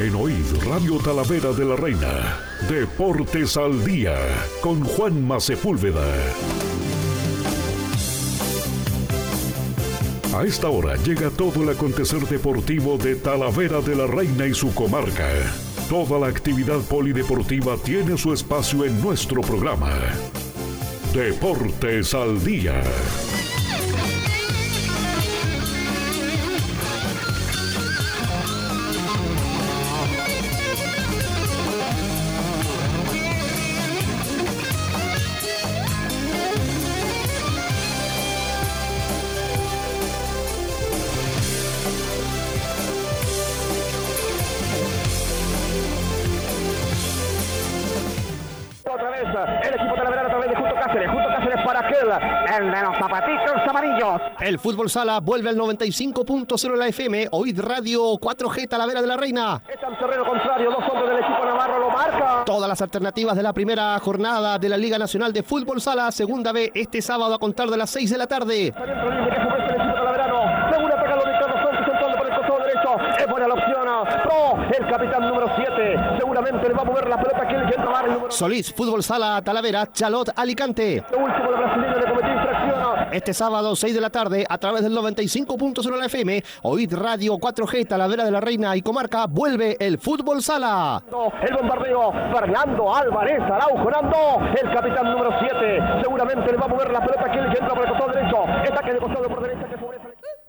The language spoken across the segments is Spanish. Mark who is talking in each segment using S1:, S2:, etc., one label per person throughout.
S1: En OID Radio Talavera de la Reina, Deportes al Día, con Juanma Sepúlveda. A esta hora llega todo el acontecer deportivo de Talavera de la Reina y su comarca. Toda la actividad polideportiva tiene su espacio en nuestro programa. Deportes al Día.
S2: El equipo talaverano a través de Justo Cáceres para aquel, el de los zapatitos amarillos.
S3: El fútbol sala vuelve al 95.0 de la FM, OID Radio 4G Talavera de la Reina.
S2: Está en terreno contrario, dos hombres del equipo navarro lo marca.
S3: Todas las alternativas de la primera jornada de la Liga Nacional de Fútbol Sala, segunda B, este sábado a contar de las 6 de la tarde.
S2: Está dentro libre que favorece el equipo talaverano. Según ataca lo de Carlos Santos, entrando por el costado derecho. Es buena la opción. Pro, el capitán número 7. Seguramente le va a mover la pelota que el tomar el número.
S3: Solís, Fútbol Sala Talavera, Chalot, Alicante.
S2: Lo último de brasileño le cometió infracción.
S3: Este sábado, 6 de la tarde, a través del 95.0 de la FM, OID Radio 4G Talavera de la Reina y comarca, vuelve el fútbol sala.
S2: El bombardeo, Fernando Álvarez Araujo, el capitán número 7. Seguramente le va a mover la pelota que el entra por el costado derecho. Ataque de costado por derecha que favorece.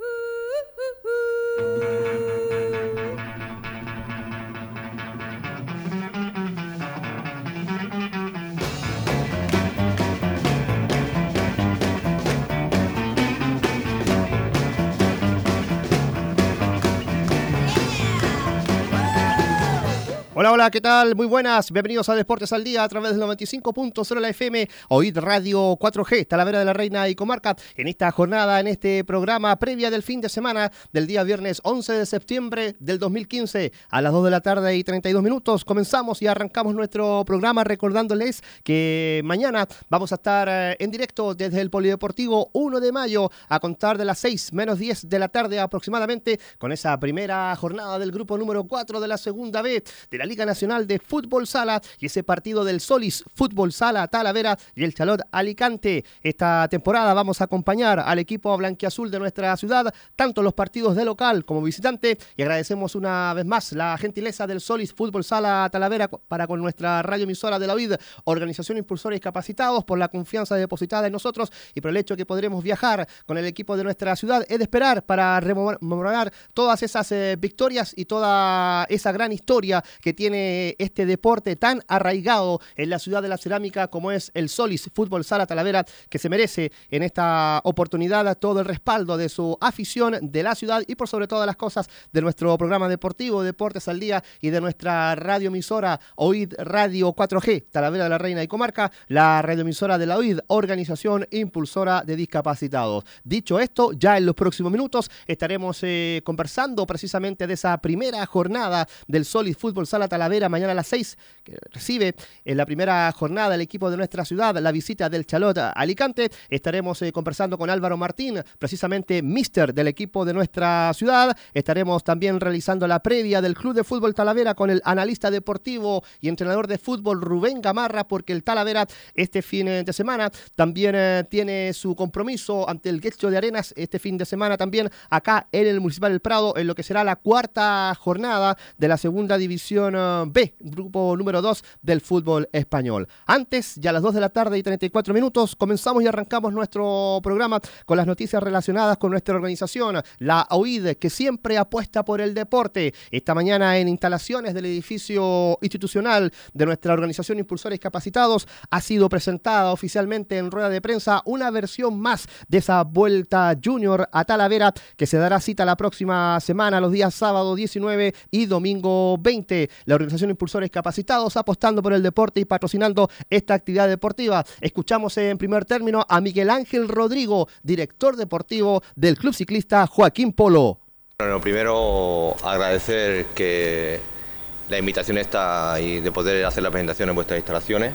S3: Hola, hola, ¿qué tal? Muy buenas, bienvenidos a Deportes al Día a través del 95.0 de la FM, OID Radio 4G, Talavera de la Reina y comarca, en esta jornada, en este programa previa del fin de semana del día viernes 11 de septiembre del 2015 a las 2 de la tarde y 32 minutos. Comenzamos y arrancamos nuestro programa recordándoles que mañana vamos a estar en directo desde el Polideportivo 1 de mayo a contar de las 6 menos 10 de la tarde aproximadamente con esa primera jornada del grupo número 4 de la segunda B de la Liga Nacional de Fútbol Sala y ese partido del Solís Fútbol Sala Talavera y el Chalot Alicante. Esta temporada vamos a acompañar al equipo blanquiazul de nuestra ciudad, tanto los partidos de local como visitante, y agradecemos una vez más la gentileza del Solís Fútbol Sala Talavera para con nuestra radioemisora de la OID, Organización Impulsores Capacitados, por la confianza depositada en nosotros y por el hecho que podremos viajar con el equipo de nuestra ciudad. Es de esperar para rememorar todas esas victorias y toda esa gran historia que tiene este deporte tan arraigado en la ciudad de la cerámica como es el Solís Fútbol Sala Talavera, que se merece en esta oportunidad todo el respaldo de su afición, de la ciudad y por sobre todas las cosas de nuestro programa deportivo Deportes al Día y de nuestra radioemisora OID Radio 4G Talavera de la Reina y comarca, la radioemisora de la OID, Organización Impulsora de Discapacitados. Dicho esto, ya en los próximos minutos estaremos conversando precisamente de esa primera jornada del Solís Fútbol Sala Talavera, mañana a las 6, que recibe en la primera jornada el equipo de nuestra ciudad la visita del Chalot Alicante. Estaremos conversando con Álvaro Martín, precisamente míster del equipo de nuestra ciudad. Estaremos también realizando la previa del Club de Fútbol Talavera con el analista deportivo y entrenador de fútbol Rubén Gamarra, porque el Talavera este fin de semana también tiene su compromiso ante el Getxo de Arenas este fin de semana también acá en el Municipal del Prado, en lo que será la cuarta jornada de la segunda división B, grupo número 2 del fútbol español. Antes, ya a las 2 de la tarde y 34 minutos, comenzamos y arrancamos nuestro programa con las noticias relacionadas con nuestra organización, la OID, que siempre apuesta por el deporte. Esta mañana en instalaciones del edificio institucional de nuestra organización Impulsores Capacitados ha sido presentada oficialmente en rueda de prensa una versión más de esa Vuelta Junior a Talavera, que se dará cita la próxima semana, los días sábado 19 y domingo 20. La organización Impulsores Capacitados apostando por el deporte y patrocinando esta actividad deportiva. Escuchamos en primer término a Miguel Ángel Rodrigo, director deportivo del Club Ciclista Joaquín Polo.
S4: Bueno, primero agradecer que la invitación esta y de poder hacer la presentación en vuestras instalaciones.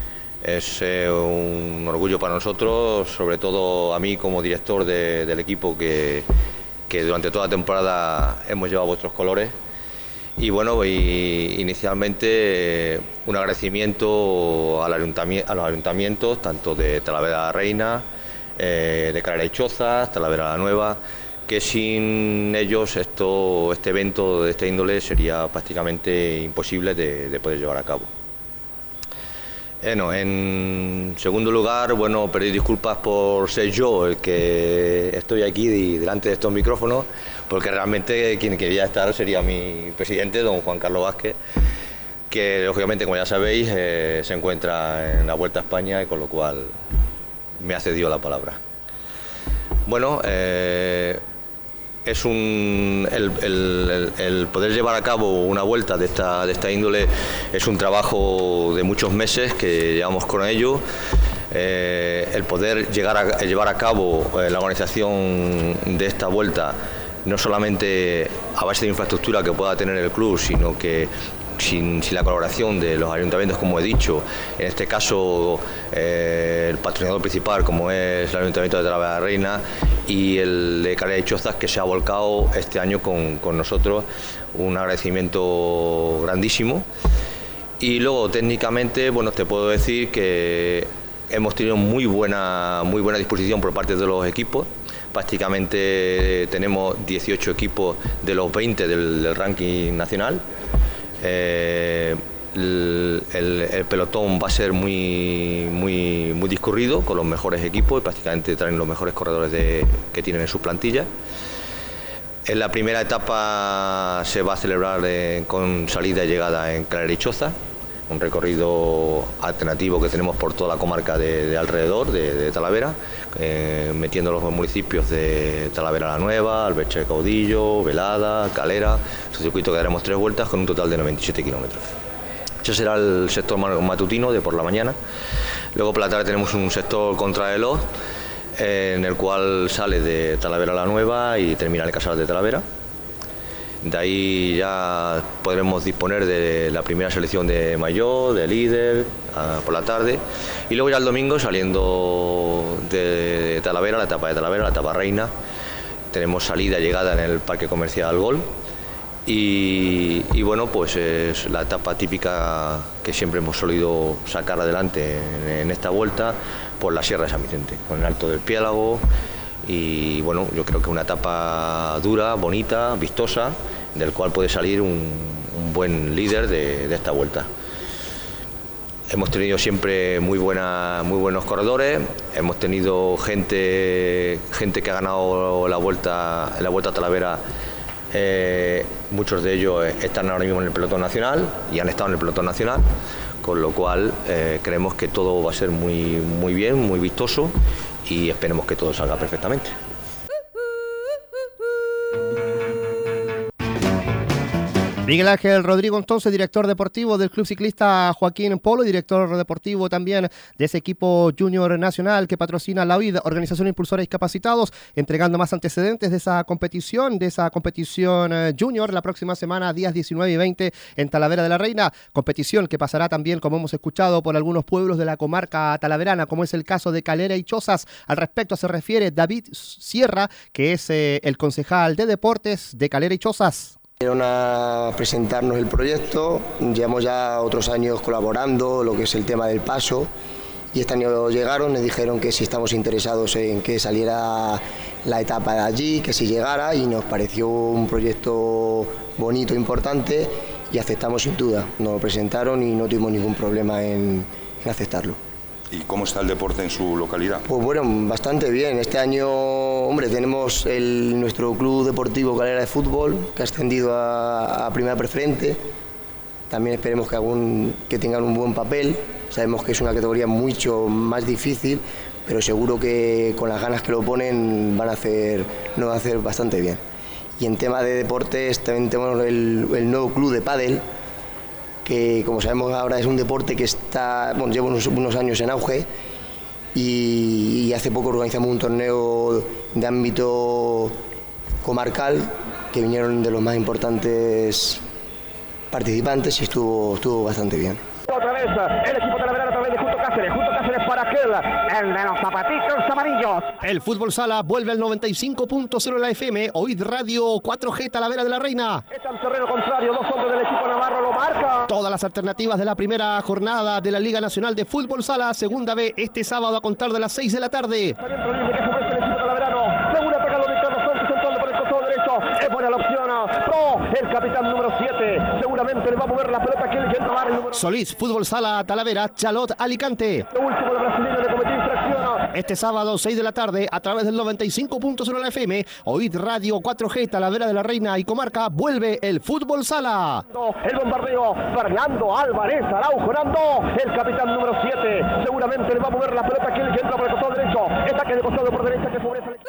S4: Es un orgullo para nosotros, sobre todo a mí como director del equipo que durante toda la temporada hemos llevado vuestros colores. Y bueno, inicialmente un agradecimiento a los ayuntamientos, tanto de Talavera de la Reina, de Calera y Chozas, Talavera la Nueva, que sin ellos este evento de esta índole sería prácticamente imposible de poder llevar a cabo. En segundo lugar, bueno, pedir disculpas por ser yo el que estoy aquí delante de estos micrófonos, porque realmente quien quería estar sería mi presidente, don Juan Carlos Vázquez, que lógicamente, como ya sabéis, se encuentra en la Vuelta a España y con lo cual me ha cedido la palabra. Bueno, el poder llevar a cabo una vuelta de esta índole es un trabajo de muchos meses que llevamos con ello. El poder llevar a cabo la organización de esta vuelta, no solamente a base de infraestructura que pueda tener el club, sino que sin la colaboración de los ayuntamientos, como he dicho, en este caso el patrocinador principal, como es el Ayuntamiento de Talavera de la Reina, y el de Calera y Chozas, que se ha volcado este año con nosotros, un agradecimiento grandísimo. Y luego, técnicamente, bueno, te puedo decir que hemos tenido muy buena disposición por parte de los equipos. Prácticamente tenemos 18 equipos de los 20 del ranking nacional. El pelotón va a ser muy discurrido, con los mejores equipos, y prácticamente traen los mejores corredores que tienen en sus plantillas. En la primera etapa se va a celebrar con salida y llegada en Calera y Chozas, un recorrido alternativo que tenemos por toda la comarca de alrededor de Talavera, metiendo los municipios de Talavera la Nueva, Alberche de Caudillo, Velada, Calera. Este circuito que daremos 3 vueltas con un total de 97 kilómetros. Ese será el sector matutino de por la mañana. Luego por la tarde tenemos un sector contrarreloj, en el cual sale de Talavera la Nueva y termina en el Casal de Talavera. De ahí ya podremos disponer de la primera selección de maillot, de líder, por la tarde. Y luego ya el domingo, saliendo de Talavera, la etapa de Talavera, la etapa reina, tenemos salida y llegada en el Parque Comercial Gol. Y bueno, pues es la etapa típica que siempre hemos solido sacar adelante en esta vuelta, por la Sierra de San Vicente, con el Alto del Piélago. Y bueno, yo creo que una etapa dura, bonita, vistosa, del cual puede salir un buen líder de esta vuelta. Hemos tenido siempre muy buenos corredores, hemos tenido gente que ha ganado la vuelta a Talavera. Muchos de ellos están ahora mismo en el pelotón nacional y han estado en el pelotón nacional, con lo cual creemos que todo va a ser muy bien, muy vistoso, y esperemos que todo salga perfectamente.
S3: Miguel Ángel Rodrigo, entonces, director deportivo del Club Ciclista Joaquín Polo, y director deportivo también de ese equipo junior nacional que patrocina la OID, Organización Impulsora Discapacitados, entregando más antecedentes de esa competición junior la próxima semana, días 19 y 20 en Talavera de la Reina, competición que pasará también, como hemos escuchado, por algunos pueblos de la comarca talaverana, como es el caso de Calera y Chozas. Al respecto se refiere David Sierra, que es el concejal de deportes de Calera y Chozas.
S5: Vinieron a presentarnos el proyecto, llevamos ya otros años colaborando, lo que es el tema del paso, y este año llegaron, nos dijeron que si estamos interesados en que saliera la etapa de allí, que si llegara, y nos pareció un proyecto bonito, importante, y aceptamos sin duda. Nos lo presentaron y no tuvimos ningún problema en aceptarlo.
S6: ¿Y cómo está el deporte en su localidad?
S5: Pues bueno, bastante bien. Este año, hombre, tenemos nuestro club deportivo Calera de Fútbol, que ha ascendido a primera preferente. También esperemos que tengan un buen papel. Sabemos que es una categoría mucho más difícil, pero seguro que con las ganas que lo ponen nos van a hacer bastante bien. Y en tema de deportes también tenemos el nuevo club de pádel, que como sabemos ahora es un deporte que lleva unos años en auge, y hace poco organizamos un torneo de ámbito comarcal, que vinieron de los más importantes participantes, y estuvo bastante bien.
S2: Otra vez el equipo talaverano a través de Junto Cáceres para aquel el de los zapatitos amarillos.
S3: El fútbol sala vuelve al 95.0 la FM, Oíd Radio 4G Talavera de la Reina.
S2: Está en terreno contrario, 2 hombres del equipo navarro lo marca.
S3: Todas las alternativas de la primera jornada de la Liga Nacional de Fútbol Sala, segunda B, este sábado a contar de las 6 de la tarde.
S2: Saliendo libre que ofrece el equipo talaverano. Segura pega lo de Carlos Santos, entrando por el costado derecho. Es buena la opción. Pro, el capitán número 7. Seguramente le va a mover la pelota que él ya va el número.
S3: Solís, Fútbol Sala Talavera, Chalot, Alicante.
S2: Lo último de brasileño le cometió infracción.
S3: Este sábado, 6 de la tarde, a través del 95.0 la FM, Oíd Radio 4G Talavera de la Reina y Comarca, vuelve el Fútbol Sala.
S2: El bombardeo, Fernando Álvarez Araujo, el capitán número 7. Seguramente le va a mover la pelota que él ya entra por el costado derecho. Ataque de costado por derecha que favorece el...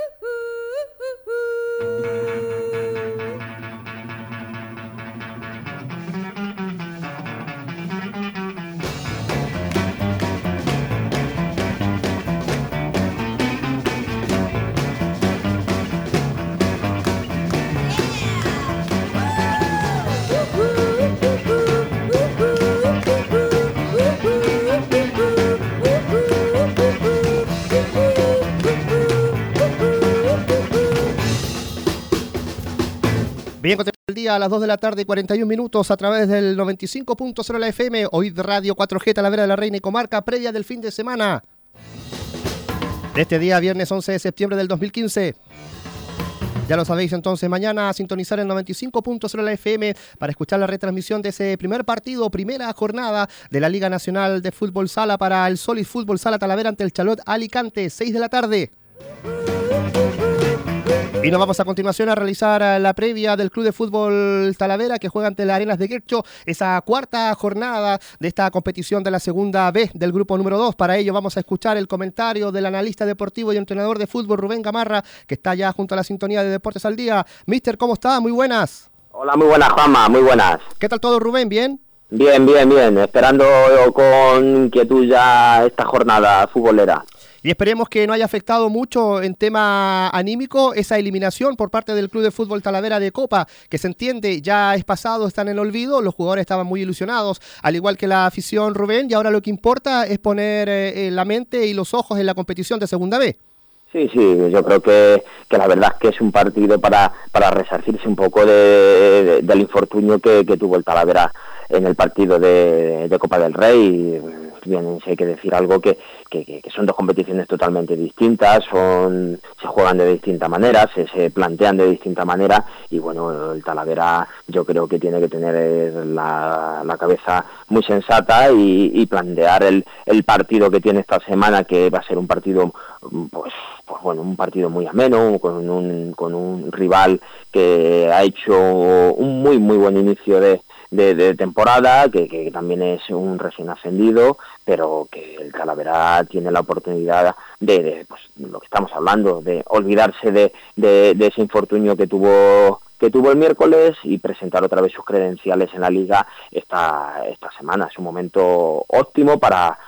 S3: Bien, continúa el día a las 2 de la tarde y 41 minutos a través del 95.0 la FM, Oíd Radio 4G Talavera de la Reina y Comarca, previa del fin de semana. De este día, viernes 11 de septiembre del 2015. Ya lo sabéis, entonces, mañana a sintonizar el 95.0 la FM para escuchar la retransmisión de ese primer partido, primera jornada de la Liga Nacional de Fútbol Sala para el Solís Fútbol Sala Talavera ante el Chalot Alicante, 6 de la tarde. Y nos vamos a continuación a realizar la previa del Club de Fútbol Talavera que juega ante las Arenas de Guercho, esa cuarta jornada de esta competición de la segunda B del grupo número 2. Para ello vamos a escuchar el comentario del analista deportivo y entrenador de fútbol Rubén Gamarra, que está ya junto a la sintonía de Deportes al Día. Mister, ¿cómo está? Muy buenas.
S7: Hola, muy buenas, Juanma, muy buenas.
S3: ¿Qué tal todo, Rubén? ¿Bien?
S7: Bien, esperando con inquietud ya esta jornada futbolera.
S3: Y esperemos que no haya afectado mucho en tema anímico esa eliminación por parte del Club de Fútbol Talavera de Copa, que se entiende, ya es pasado, está en el olvido, los jugadores estaban muy ilusionados, al igual que la afición, Rubén, y ahora lo que importa es poner la mente y los ojos en la competición de Segunda B.
S7: Sí, yo creo que la verdad es que es un partido para resarcirse un poco del infortunio que tuvo el Talavera en el partido de Copa del Rey. Bien, si hay que decir algo que son dos competiciones totalmente distintas, se juegan de distinta manera, se plantean de distinta manera, y bueno, el Talavera yo creo que tiene que tener la cabeza muy sensata y plantear el partido que tiene esta semana, que va a ser un partido pues bueno, un partido muy ameno, con un rival que ha hecho un muy buen inicio de temporada, que también es un recién ascendido, pero que el Talavera tiene la oportunidad de pues, lo que estamos hablando, de olvidarse de ese infortunio que tuvo el miércoles y presentar otra vez sus credenciales en la Liga esta semana. Es un momento óptimo para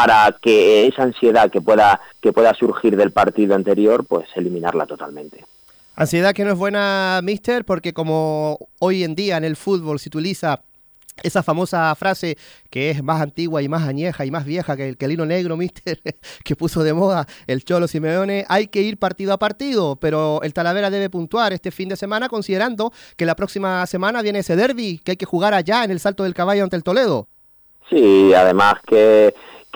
S7: que esa ansiedad que pueda surgir del partido anterior, pues eliminarla totalmente.
S3: Ansiedad que no es buena, mister, porque como hoy en día en el fútbol se utiliza esa famosa frase que es más antigua y más añeja y más vieja que el hilo negro, mister, que puso de moda el Cholo Simeone, hay que ir partido a partido, pero el Talavera debe puntuar este fin de semana, considerando que la próxima semana viene ese derbi que hay que jugar allá en el Salto del Caballo ante el Toledo.
S7: Sí, además que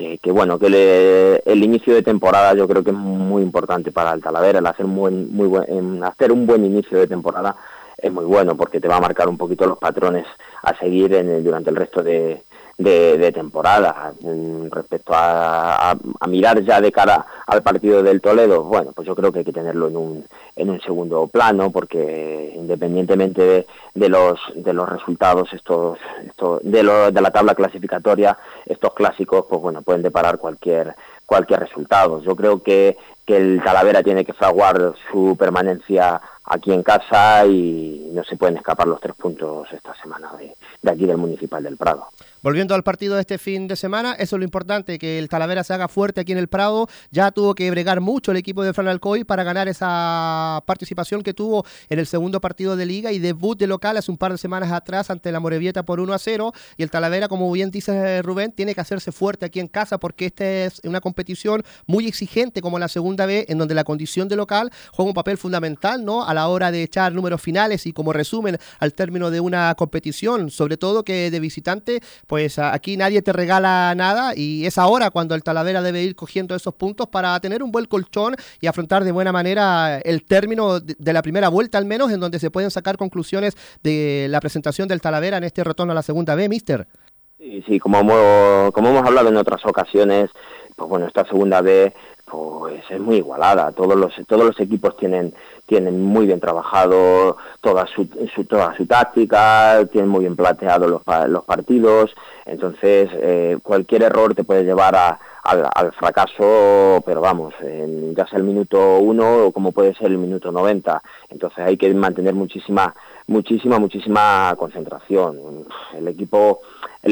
S7: el inicio de temporada yo creo que es muy importante para el Talavera. El hacer hacer un buen inicio de temporada es muy bueno, porque te va a marcar un poquito los patrones a seguir durante el resto de temporada. Respecto a mirar ya de cara al partido del Toledo, bueno, pues yo creo que hay que tenerlo en un segundo plano, porque independientemente de los resultados de la tabla clasificatoria, estos clásicos pues bueno, pueden deparar cualquier resultado. Yo creo que el Talavera tiene que fraguar su permanencia aquí en casa y no se pueden escapar los 3 puntos esta semana de aquí del Municipal del Prado.
S3: Volviendo al partido de este fin de semana, eso es lo importante, que el Talavera se haga fuerte aquí en el Prado. Ya tuvo que bregar mucho el equipo de Fran Alcoy para ganar esa participación que tuvo en el segundo partido de Liga y debut de local hace un par de semanas atrás ante la Morevieta por 1-0. Y el Talavera, como bien dice Rubén, tiene que hacerse fuerte aquí en casa porque esta es una competición muy exigente como la segunda B, en donde la condición de local juega un papel fundamental, ¿no?, a la hora de echar números finales y como resumen al término de una competición, sobre todo que de visitante, pues aquí nadie te regala nada y es ahora cuando el Talavera debe ir cogiendo esos puntos para tener un buen colchón y afrontar de buena manera el término de la primera vuelta, al menos, en donde se pueden sacar conclusiones de la presentación del Talavera en este retorno a la segunda B, mister.
S7: Sí, como hemos hablado en otras ocasiones, pues bueno, esta segunda B pues es muy igualada. Todos los equipos tienen muy bien trabajado toda su táctica, tienen muy bien planteados los partidos. Entonces cualquier error te puede llevar al fracaso, pero vamos, ya sea el minuto 1 o como puede ser el minuto 90. Entonces hay que mantener muchísima concentración. El equipo,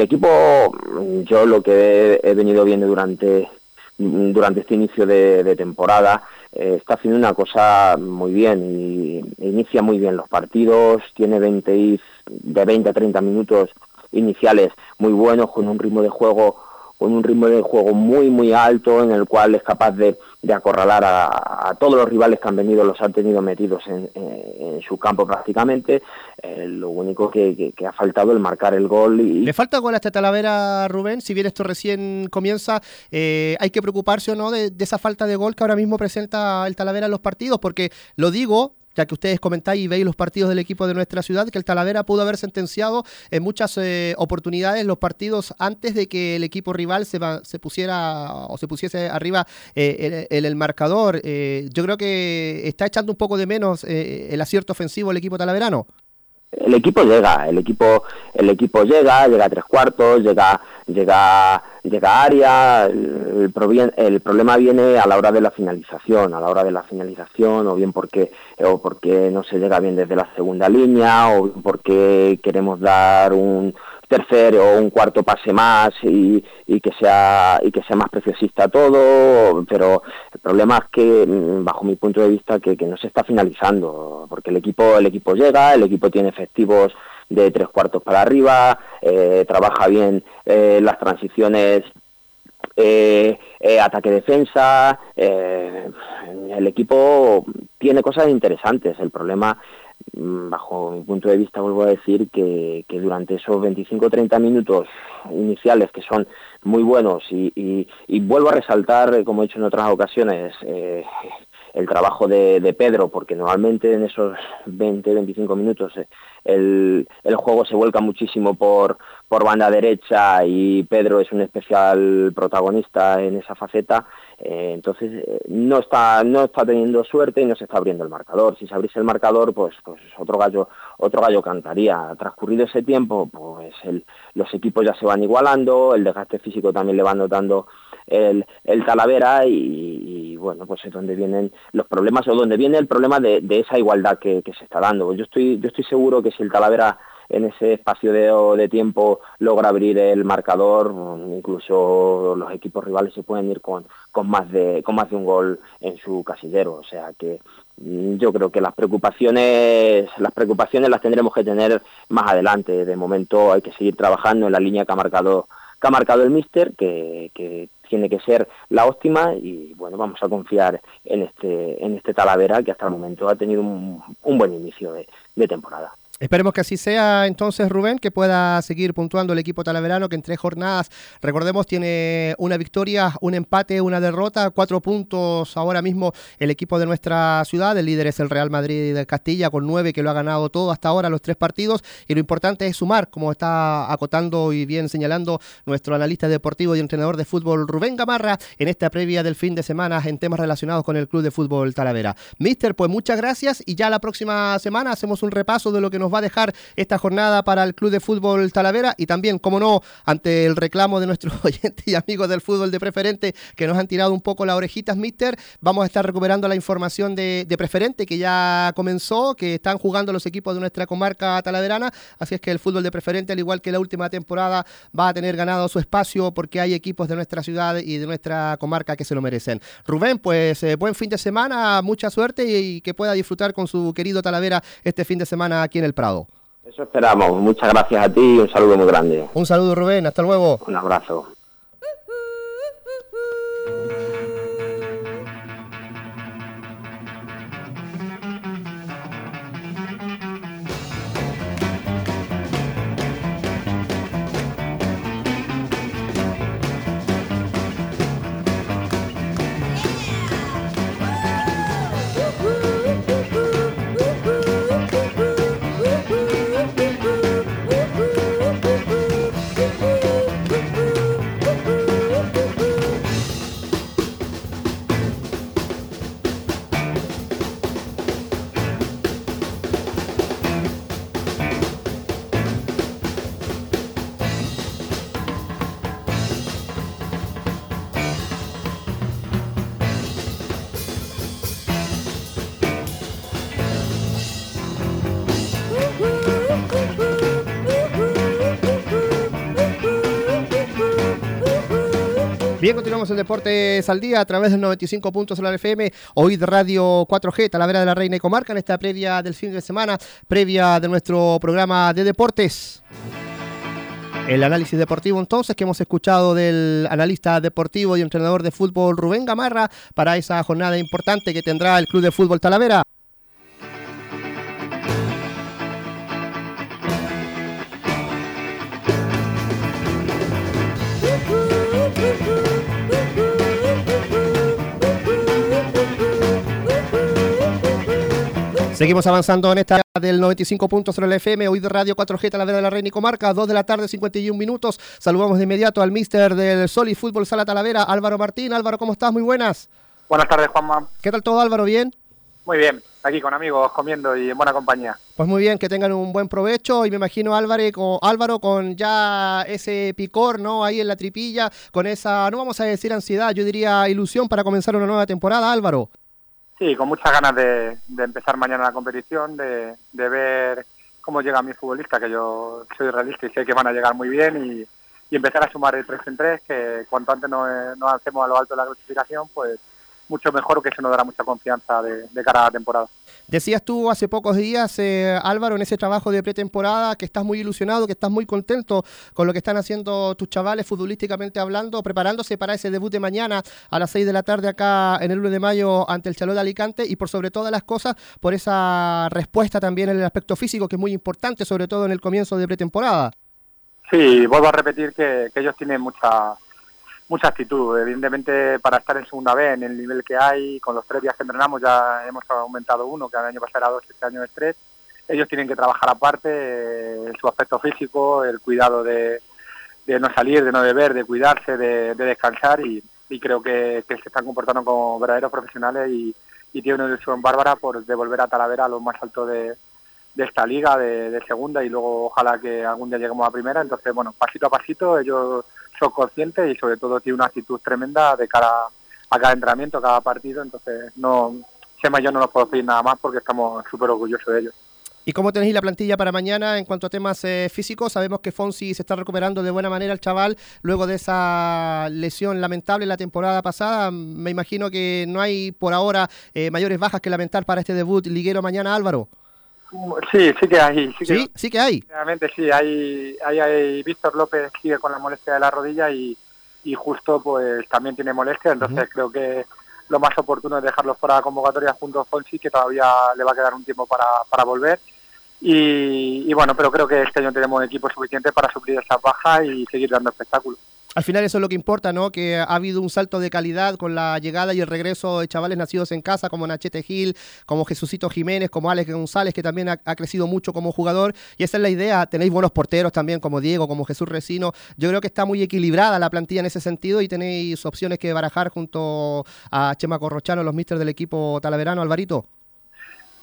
S7: yo lo que he venido viendo durante este inicio de temporada, está haciendo una cosa muy bien y inicia muy bien los partidos, tiene de 20 a 30 minutos iniciales muy buenos, con un ritmo de juego muy muy alto, en el cual es capaz de acorralar a todos los rivales que han venido, los han tenido metidos en su campo prácticamente. Lo único que ha faltado el marcar el gol.
S3: ¿Le falta gol a este Talavera, Rubén? Si bien esto recién comienza, ¿hay que preocuparse o no de esa falta de gol que ahora mismo presenta el Talavera en los partidos? Porque lo digo, ya que ustedes comentáis y veis los partidos del equipo de nuestra ciudad, que el Talavera pudo haber sentenciado en muchas oportunidades los partidos antes de que el equipo rival se pusiese arriba en el marcador. Yo creo que está echando un poco de menos el acierto ofensivo el equipo talaverano.
S7: El equipo llega a tres cuartos, llega a área. El problema viene a la hora de la finalización, o bien porque no se llega bien desde la segunda línea, o bien porque queremos dar un tercer o un cuarto pase más y que sea más preciosista todo, pero el problema es que, bajo mi punto de vista, que no se está finalizando, porque el equipo llega, el equipo tiene efectivos de tres cuartos para arriba, trabaja bien las transiciones ataque-defensa, el equipo tiene cosas interesantes. El problema, bajo mi punto de vista, vuelvo a decir que durante esos 25-30 minutos iniciales, que son muy buenos, y vuelvo a resaltar, como he hecho en otras ocasiones, el trabajo de Pedro, porque normalmente en esos 20-25 minutos el juego se vuelca muchísimo por banda derecha y Pedro es un especial protagonista en esa faceta. Entonces no está teniendo suerte y no se está abriendo el marcador. Si se abriese el marcador, pues otro gallo cantaría. Transcurrido ese tiempo, pues los equipos ya se van igualando, el desgaste físico también le va notando el Talavera y bueno, pues es donde vienen los problemas, o donde viene el problema de esa igualdad que se está dando. Yo estoy seguro que si el Talavera en ese espacio de tiempo logra abrir el marcador, incluso los equipos rivales se pueden ir con más de un gol en su casillero. O sea que yo creo que las preocupaciones las tendremos que tener más adelante. De momento hay que seguir trabajando en la línea que ha marcado el míster, que tiene que ser la óptima, y bueno, vamos a confiar en este Talavera, que hasta el momento ha tenido un buen inicio de temporada.
S3: Esperemos que así sea entonces, Rubén, que pueda seguir puntuando el equipo talaverano, que en 3 jornadas, recordemos, tiene una victoria, un empate, una derrota, 4 puntos ahora mismo el equipo de nuestra ciudad. El líder es el Real Madrid de Castilla, con 9, que lo ha ganado todo hasta ahora, los 3 partidos, y lo importante es sumar, como está acotando y bien señalando nuestro analista deportivo y entrenador de fútbol, Rubén Gamarra, en esta previa del fin de semana en temas relacionados con el Club de Fútbol Talavera. Mister, pues muchas gracias, y ya la próxima semana hacemos un repaso de lo que nos nos va a dejar esta jornada para el Club de Fútbol Talavera y también, como no, ante el reclamo de nuestros oyentes y amigos del fútbol de Preferente que nos han tirado un poco las orejitas, mister, vamos a estar recuperando la información de Preferente que ya comenzó, que están jugando los equipos de nuestra comarca talaverana, así es que el fútbol de Preferente, al igual que la última temporada, va a tener ganado su espacio porque hay equipos de nuestra ciudad y de nuestra comarca que se lo merecen. Rubén, pues buen fin de semana, mucha suerte y que pueda disfrutar con su querido Talavera este fin de semana aquí en el Prado.
S7: Eso esperamos. Muchas gracias a ti y un saludo muy grande.
S3: Un saludo, Rubén, hasta luego.
S7: Un abrazo.
S3: Bien, continuamos en Deportes al Día a través del 95 puntos Solar FM, OID Radio 4G, Talavera de la Reina y Comarca, en esta previa del fin de semana, previa de nuestro programa de deportes. El análisis deportivo entonces que hemos escuchado del analista deportivo y entrenador de fútbol Rubén Gamarra para esa jornada importante que tendrá el Club de Fútbol Talavera. Seguimos avanzando en esta del 95 puntos sobre el FM, hoy de Radio 4G, Talavera de la Reina y Comarca, 2 de la tarde, 51 minutos. Saludamos de inmediato al míster del Sol y Fútbol Sala Talavera, Álvaro Martín. Álvaro, ¿cómo estás? Muy buenas.
S8: Buenas tardes, Juanma.
S3: ¿Qué tal todo, Álvaro? ¿Bien?
S8: Muy bien, aquí con amigos, comiendo y en buena compañía.
S3: Pues muy bien, que tengan un buen provecho y me imagino Álvaro con ya ese picor, ¿no? Ahí en la tripilla, con esa, no vamos a decir ansiedad, yo diría ilusión para comenzar una nueva temporada, Álvaro.
S8: Sí, con muchas ganas de empezar mañana la competición, de ver cómo llegan mis futbolistas, que yo soy realista y sé que van a llegar muy bien y empezar a sumar el 3 en 3, que cuanto antes nos avancemos a lo alto de la clasificación, pues mucho mejor, que eso nos dará mucha confianza de cara a la temporada.
S3: Decías tú hace pocos días, Álvaro, en ese trabajo de pretemporada, que estás muy ilusionado, que estás muy contento con lo que están haciendo tus chavales futbolísticamente hablando, preparándose para ese debut de mañana a las 6 de la tarde acá en el 1 de mayo ante el Chaló de Alicante y por sobre todas las cosas, por esa respuesta también en el aspecto físico, que es muy importante, sobre todo en el comienzo de pretemporada.
S8: Sí, vuelvo a repetir que ellos tienen mucha actitud. Evidentemente, para estar en segunda B, en el nivel que hay, con los 3 días que entrenamos ya hemos aumentado 1, que el año pasado era 2, este año es 3. Ellos tienen que trabajar aparte su aspecto físico, el cuidado de no salir, de no beber, de cuidarse, de descansar y creo que se están comportando como verdaderos profesionales y tienen una ilusión bárbara por devolver a Talavera a lo más alto de esta liga, de segunda, y luego ojalá que algún día lleguemos a primera. Entonces, bueno, pasito a pasito, ellos son conscientes y sobre todo tiene una actitud tremenda de cara a cada entrenamiento, a cada partido. Entonces, Chema y yo no nos podemos pedir nada más porque estamos súper orgullosos de ellos.
S3: ¿Y cómo tenéis la plantilla para mañana en cuanto a temas físicos? Sabemos que Fonsi se está recuperando de buena manera el chaval luego de esa lesión lamentable la temporada pasada. Me imagino que no hay por ahora mayores bajas que lamentar para este debut liguero mañana, Álvaro.
S8: Sí que hay.
S3: Sí que hay.
S8: Realmente sí, hay Víctor López sigue con la molestia de la rodilla y justo pues también tiene molestia, entonces creo que lo más oportuno es dejarlos fuera de la convocatoria junto a Fonsi, que todavía le va a quedar un tiempo para volver. Y bueno, pero creo que este año tenemos equipo suficiente para suplir esa baja y seguir dando espectáculo.
S3: Al final eso es lo que importa, ¿no? Que ha habido un salto de calidad con la llegada y el regreso de chavales nacidos en casa como Nachete Gil, como Jesucito Jiménez, como Alex González, que también ha crecido mucho como jugador. Y esa es la idea. Tenéis buenos porteros también como Diego, como Jesús Resino. Yo creo que está muy equilibrada la plantilla en ese sentido y tenéis opciones que barajar junto a Chema Corrochano, los místers del equipo talaverano. Alvarito.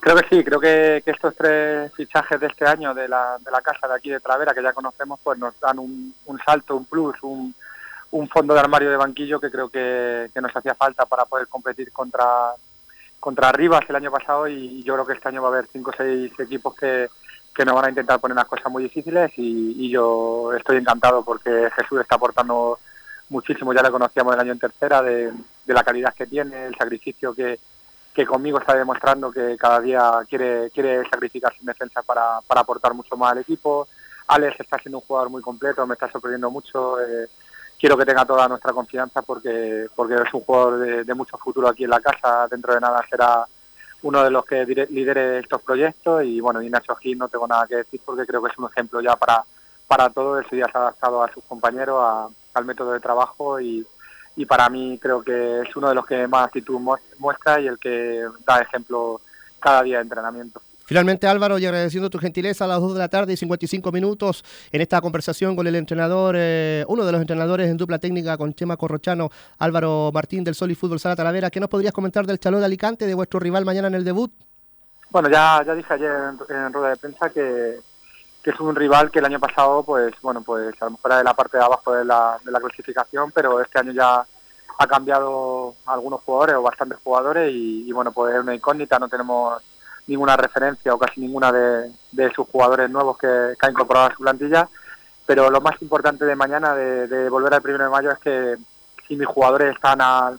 S8: Creo que sí, creo que estos 3 fichajes de este año de la casa de aquí de Talavera, que ya conocemos, pues nos dan un salto, un plus, un fondo de armario de banquillo que creo que nos hacía falta para poder competir contra Rivas el año pasado, y yo creo que este año va a haber 5 o 6 equipos que nos van a intentar poner unas cosas muy difíciles, y yo estoy encantado porque Jesús está aportando muchísimo. Ya le conocíamos el año en tercera, de la calidad que tiene, el sacrificio que conmigo está demostrando, que cada día quiere sacrificarse en defensa para aportar mucho más al equipo. Alex está siendo un jugador muy completo, me está sorprendiendo mucho. Quiero que tenga toda nuestra confianza porque es un jugador de mucho futuro aquí en la casa. Dentro de nada será uno de los que lidere estos proyectos, y bueno, y Nacho Gil no tengo nada que decir porque creo que es un ejemplo ya para todo. Él ya se ha adaptado a sus compañeros, al método de trabajo, y para mí creo que es uno de los que más actitud muestra y el que da ejemplo cada día de entrenamiento.
S3: Finalmente, Álvaro, y agradeciendo tu gentileza, a las 2 de la tarde y 55 minutos en esta conversación con el entrenador, uno de los entrenadores en dupla técnica con Chema Corrochano, Álvaro Martín del Sol y Fútbol Sala Talavera. ¿Qué nos podrías comentar del Chalot de Alicante, de vuestro rival mañana en el debut?
S8: Bueno, ya dije ayer en rueda de prensa que es un rival que el año pasado, pues a lo mejor era de la parte de abajo de la clasificación, pero este año ya ha cambiado algunos jugadores o bastantes jugadores, y bueno, pues es una incógnita. No tenemos ninguna referencia o casi ninguna de sus jugadores nuevos que ha incorporado a su plantilla, pero lo más importante de mañana, de volver al 1 de mayo, es que si mis jugadores están al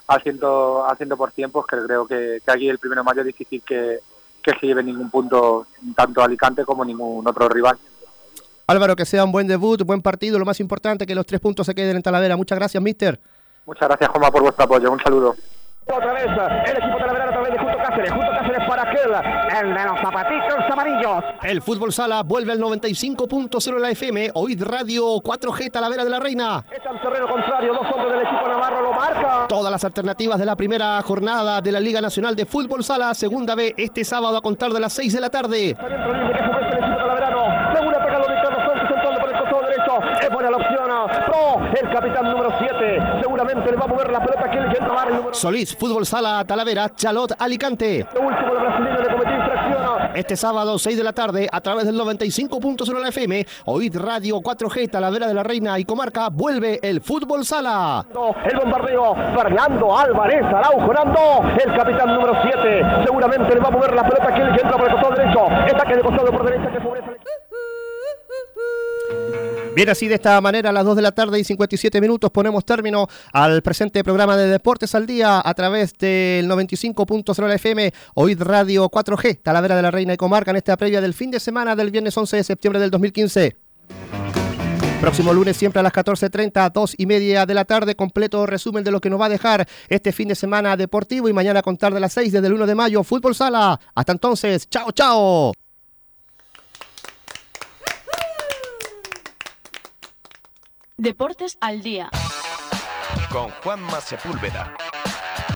S8: 100%, pues creo que aquí el 1 de mayo es difícil que se lleve ningún punto, tanto Alicante como ningún otro rival.
S3: Álvaro, que sea un buen debut, buen partido, lo más importante, que los 3 puntos se queden en Talavera. Muchas gracias, mister.
S8: Muchas gracias, Juanma, por vuestro apoyo. Un saludo.
S2: Otra vez el equipo talavera a través de Justo Cáceres para aquel, el de los zapatitos amarillos.
S3: El Fútbol Sala vuelve al 95.0 de la FM, Oíd Radio 4G Talavera de la Reina.
S2: Está en terreno contrario, 2 hombres del equipo navarro lo marca.
S3: Todas las alternativas de la primera jornada de la Liga Nacional de Fútbol Sala, segunda B, este sábado a contar de las 6 de la tarde.
S2: Según ataca lo de Carlos Sánchez, entrando por el costado derecho. Es buena la opción. El capitán número 7. Seguramente le va a mover la pelota que él ya entra el número.
S3: Solís, Fútbol Sala, Talavera, Chalot, Alicante.
S2: Lo último de brasileño le cometió infracción.
S3: Este sábado, 6 de la tarde, a través del 95.0 de la FM, Oíd Radio 4G Talavera de la Reina y Comarca, vuelve el Fútbol Sala.
S2: El bombardeo, Fernando Álvarez Araujo, el capitán número 7. Seguramente le va a mover la pelota que él ya entra por el costado derecho. Ataque de costado por derecha que favorece.
S3: Bien, así de esta manera, a las 2 de la tarde y 57 minutos ponemos término al presente programa de Deportes al Día a través del 95.0 de la FM, Oíd Radio 4G, Talavera de la Reina y Comarca, en esta previa del fin de semana del viernes 11 de septiembre del 2015. Próximo lunes, siempre a las 14:30, 2:30 de la tarde, completo resumen de lo que nos va a dejar este fin de semana deportivo, y mañana a contar de las 6 desde el 1 de mayo, Fútbol Sala. Hasta entonces, chao, chao.
S9: Deportes al Día.
S10: Con Juanma Sepúlveda.